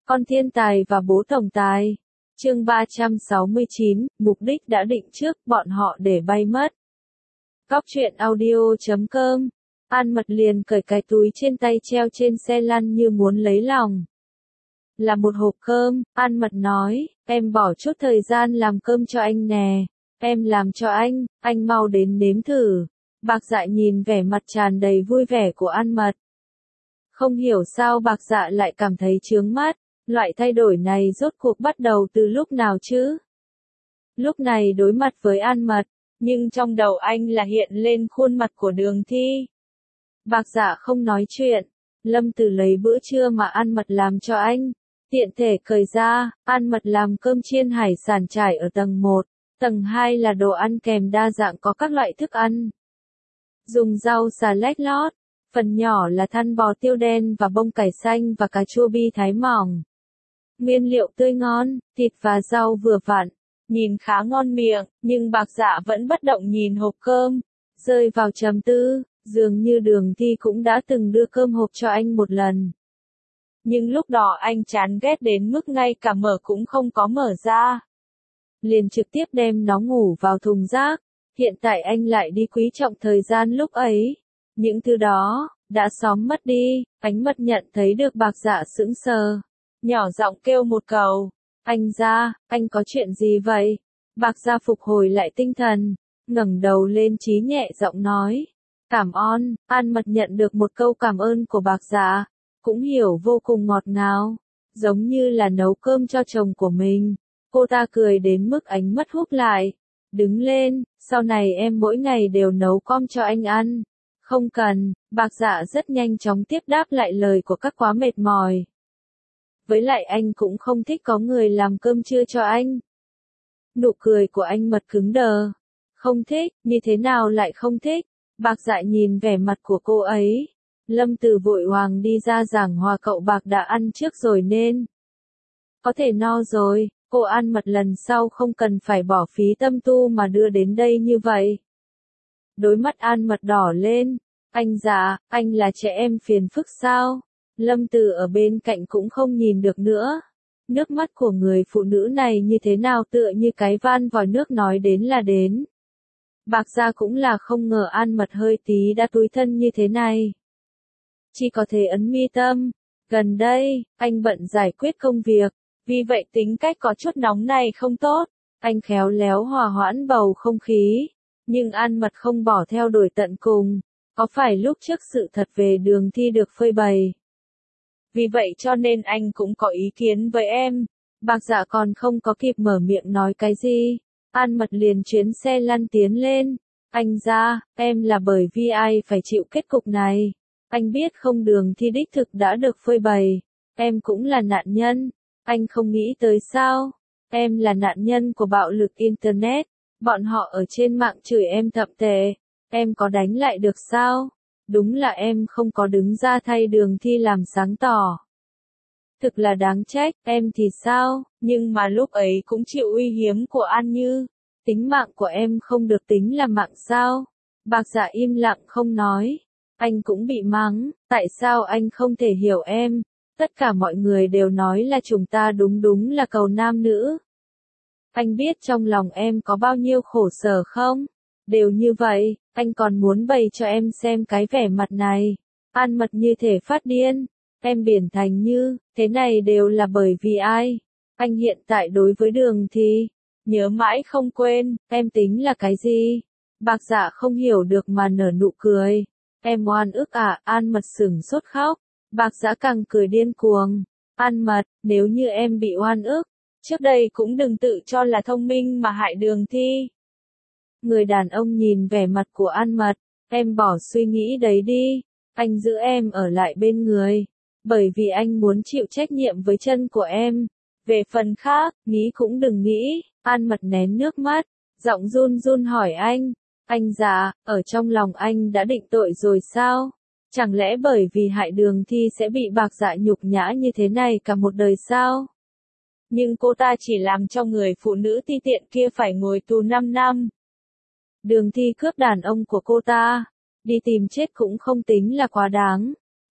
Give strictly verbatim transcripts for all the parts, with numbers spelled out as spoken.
Con thiên tài và bố tổng tài. Chương ba trăm sáu mươi chín, mục đích đã định trước, bọn họ để bay mất. Góc truyện audio chấm com. An Mật liền cởi cái túi trên tay treo trên xe lăn như muốn lấy lòng. Là một hộp cơm, An Mật nói, em bỏ chút thời gian làm cơm cho anh nè. Em làm cho anh, anh mau đến nếm thử. Bạc Dạ nhìn vẻ mặt tràn đầy vui vẻ của An Mật. Không hiểu sao Bạc Dạ lại cảm thấy chướng mắt. Loại thay đổi này rốt cuộc bắt đầu từ lúc nào chứ? Lúc này đối mặt với An Mật, nhưng trong đầu anh là hiện lên khuôn mặt của Đường Thi. Bạc Dạ không nói chuyện, Lâm Tử lấy bữa trưa mà An Mật làm cho anh, tiện thể cởi ra, An Mật làm cơm chiên hải sản trải ở tầng một, tầng hai là đồ ăn kèm đa dạng có các loại thức ăn. Dùng rau xà lách lót, phần nhỏ là thăn bò tiêu đen và bông cải xanh và cà chua bi thái mỏng. Nguyên liệu tươi ngon, thịt và rau vừa vặn, nhìn khá ngon miệng, nhưng Bạc Dạ vẫn bất động nhìn hộp cơm, rơi vào trầm tư, dường như Đường Thi cũng đã từng đưa cơm hộp cho anh một lần. Nhưng lúc đó anh chán ghét đến mức ngay cả mở cũng không có mở ra. Liền trực tiếp đem nó ngủ vào thùng rác, hiện tại anh lại đi quý trọng thời gian lúc ấy. Những thứ đó, đã xóm mất đi, Ánh Mật nhận thấy được Bạc Dạ sững sờ. Nhỏ giọng kêu một câu, anh Gia, anh có chuyện gì vậy? Bạc Gia phục hồi lại tinh thần, ngẩng đầu lên trí nhẹ giọng nói, cảm ơn. An Mật nhận được một câu cảm ơn của Bạc Gia, cũng hiểu vô cùng ngọt ngào, giống như là nấu cơm cho chồng của mình. Cô ta cười đến mức ánh mắt húp lại, đứng lên, sau này em mỗi ngày đều nấu cơm cho anh ăn. Không cần, Bạc Dạ rất nhanh chóng tiếp đáp lại lời của các quá mệt mỏi. Với lại anh cũng không thích có người làm cơm trưa cho anh. Nụ cười của anh Mật cứng đờ. Không thích, như thế nào lại không thích? Bạc Dạ nhìn vẻ mặt của cô ấy. Lâm Tử vội vàng đi ra giảng hòa cậu Bạc đã ăn trước rồi nên. Có thể no rồi, cô An Mật lần sau không cần phải bỏ phí tâm tu mà đưa đến đây như vậy. Đôi mắt An Mật đỏ lên. Anh Dạ, anh là trẻ em phiền phức sao? Lâm Tử ở bên cạnh cũng không nhìn được nữa. Nước mắt của người phụ nữ này như thế nào tựa như cái van vòi nước nói đến là đến. Bạc Gia cũng là không ngờ An Mật hơi tí đã tủi thân như thế này. Chỉ có thể ấn mi tâm. Gần đây, anh bận giải quyết công việc, vì vậy tính cách có chút nóng này không tốt. Anh khéo léo hòa hoãn bầu không khí. Nhưng An Mật không bỏ theo đuổi tận cùng. Có phải lúc trước sự thật về Đường Thi được phơi bày? Vì vậy cho nên anh cũng có ý kiến với em. Bạc Dạ còn không có kịp mở miệng nói cái gì. An Mật liền chuyến xe lăn tiến lên. Anh Gia, em là bởi vì ai phải chịu kết cục này. Anh biết không, Đường Thi đích thực đã được phơi bày. Em cũng là nạn nhân. Anh không nghĩ tới sao? Em là nạn nhân của bạo lực Internet. Bọn họ ở trên mạng chửi em thậm tệ. Em có đánh lại được sao? Đúng là em không có đứng ra thay Đường Thi làm sáng tỏ. Thực là đáng trách, em thì sao, nhưng mà lúc ấy cũng chịu uy hiếp của An Như. Tính mạng của em không được tính là mạng sao? Bạc Dạ im lặng không nói. Anh cũng bị mắng, tại sao anh không thể hiểu em? Tất cả mọi người đều nói là chúng ta đúng đúng là cầu nam nữ. Anh biết trong lòng em có bao nhiêu khổ sở không? Đều như vậy, anh còn muốn bày cho em xem cái vẻ mặt này. An Mật như thể phát điên. Em biển thành như, thế này đều là bởi vì ai? Anh hiện tại đối với Đường Thi, nhớ mãi không quên, em tính là cái gì? Bạc Dạ không hiểu được mà nở nụ cười. Em oan ức à? An Mật sửng sốt khóc. Bạc Dạ càng cười điên cuồng. An Mật, nếu như em bị oan ức, trước đây cũng đừng tự cho là thông minh mà hại Đường Thi. Người đàn ông nhìn vẻ mặt của An Mật, em bỏ suy nghĩ đấy đi, anh giữ em ở lại bên người, bởi vì anh muốn chịu trách nhiệm với chân của em. Về phần khác, nghĩ cũng đừng nghĩ. An Mật nén nước mắt, giọng run run hỏi anh, anh Dạ, ở trong lòng anh đã định tội rồi sao? Chẳng lẽ bởi vì hại Đường Thi sẽ bị Bạc Dạ nhục nhã như thế này cả một đời sao? Nhưng cô ta chỉ làm cho người phụ nữ ti tiện kia phải ngồi tù năm năm. Đường Thi cướp đàn ông của cô ta, đi tìm chết cũng không tính là quá đáng.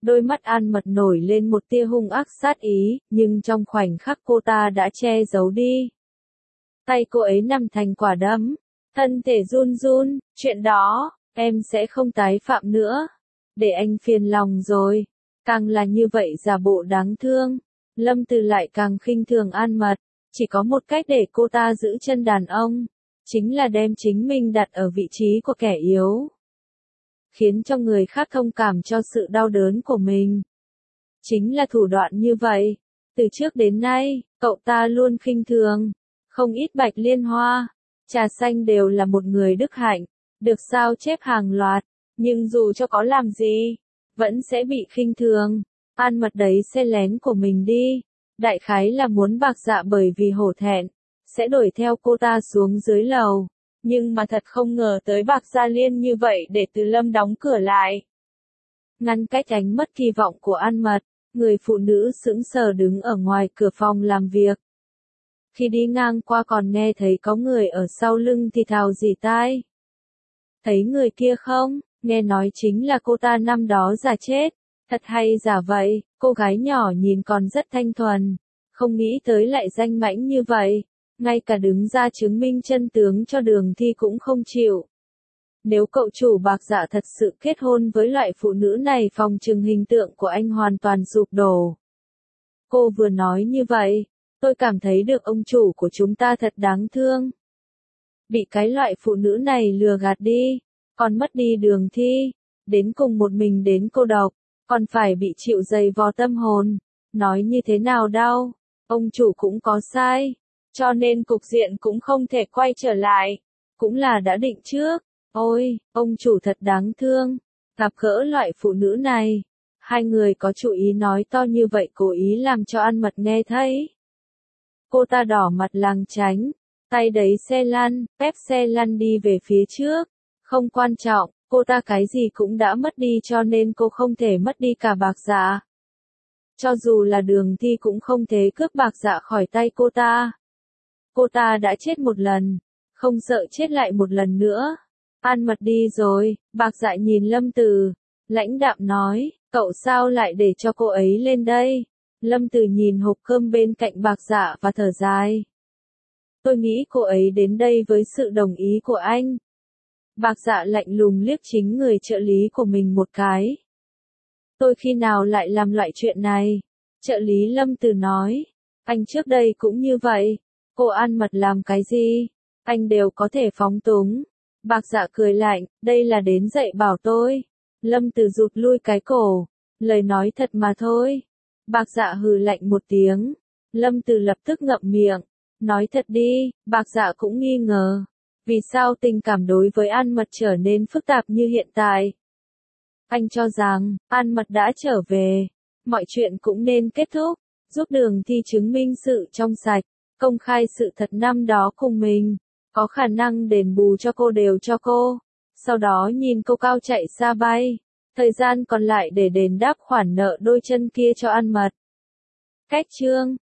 Đôi mắt An Mật nổi lên một tia hung ác sát ý, nhưng trong khoảnh khắc cô ta đã che giấu đi. Tay cô ấy nằm thành quả đấm, thân thể run run, chuyện đó, em sẽ không tái phạm nữa. Để anh phiền lòng rồi. Càng là như vậy giả bộ đáng thương. Lâm Từ lại càng khinh thường An Mật. Chỉ có một cách để cô ta giữ chân đàn ông. Chính là đem chính mình đặt ở vị trí của kẻ yếu. Khiến cho người khác thông cảm cho sự đau đớn của mình. Chính là thủ đoạn như vậy. Từ trước đến nay, cậu ta luôn khinh thường. Không ít Bạch Liên Hoa, Trà Xanh đều là một người đức hạnh. Được sao chép hàng loạt. Nhưng dù cho có làm gì, vẫn sẽ bị khinh thường. An Mật đấy xe lén của mình đi. Đại khái là muốn Bạc Dạ bởi vì hổ thẹn, sẽ đuổi theo cô ta xuống dưới lầu. Nhưng mà thật không ngờ tới Bạc Gia Liên như vậy để Từ Lâm đóng cửa lại. Ngăn cách ánh mắt kỳ vọng của An Mật, người phụ nữ sững sờ đứng ở ngoài cửa phòng làm việc. Khi đi ngang qua còn nghe thấy có người ở sau lưng thì thào rỉ tai. Thấy người kia không? Nghe nói chính là cô ta năm đó giả chết. Thật hay giả vậy, cô gái nhỏ nhìn còn rất thanh thuần. Không nghĩ tới lại danh mãnh như vậy. Ngay cả đứng ra chứng minh chân tướng cho Đường Thi cũng không chịu. Nếu cậu chủ Bạc Dạ thật sự kết hôn với loại phụ nữ này, phòng trừng hình tượng của anh hoàn toàn sụp đổ. Cô vừa nói như vậy, tôi cảm thấy được ông chủ của chúng ta thật đáng thương. Bị cái loại phụ nữ này lừa gạt đi, còn mất đi Đường Thi, đến cùng một mình đến cô độc, còn phải bị chịu dày vò tâm hồn. Nói như thế nào đâu, ông chủ cũng có sai, cho nên cục diện cũng không thể quay trở lại, cũng là đã định trước. Ôi, ông chủ thật đáng thương, gặp gỡ loại phụ nữ này. Hai người có chủ ý nói to như vậy cố ý làm cho An Mật nghe thấy. Cô ta đỏ mặt làng tránh, tay đẩy xe lăn, phép xe lăn đi về phía trước. Không quan trọng, cô ta cái gì cũng đã mất đi cho nên cô không thể mất đi cả Bạc Dạ. Cho dù là Đường Thi cũng không thể cướp Bạc Dạ khỏi tay cô ta. Cô ta đã chết một lần, không sợ chết lại một lần nữa. An Mật đi rồi, Bạc Dạ nhìn Lâm Từ, lãnh đạm nói, cậu sao lại để cho cô ấy lên đây? Lâm Từ nhìn hộp cơm bên cạnh Bạc Dạ và thở dài. Tôi nghĩ cô ấy đến đây với sự đồng ý của anh. Bạc Dạ lạnh lùng liếc chính người trợ lý của mình một cái. Tôi khi nào lại làm loại chuyện này? Trợ lý Lâm Từ nói, anh trước đây cũng như vậy. Cô An Mật làm cái gì? Anh đều có thể phóng túng. Bạc Dạ cười lạnh, đây là đến dạy bảo tôi. Lâm Từ rụt lui cái cổ, lời nói thật mà thôi. Bạc Dạ hừ lạnh một tiếng. Lâm Từ lập tức ngậm miệng, nói thật đi. Bạc Dạ cũng nghi ngờ, vì sao tình cảm đối với An Mật trở nên phức tạp như hiện tại. Anh cho rằng, An Mật đã trở về, mọi chuyện cũng nên kết thúc, giúp Đường Thi chứng minh sự trong sạch, công khai sự thật năm đó cùng mình, có khả năng đền bù cho cô đều cho cô, sau đó nhìn cô cao chạy xa bay, thời gian còn lại để đền đáp khoản nợ đôi chân kia cho An Mật. Cách chương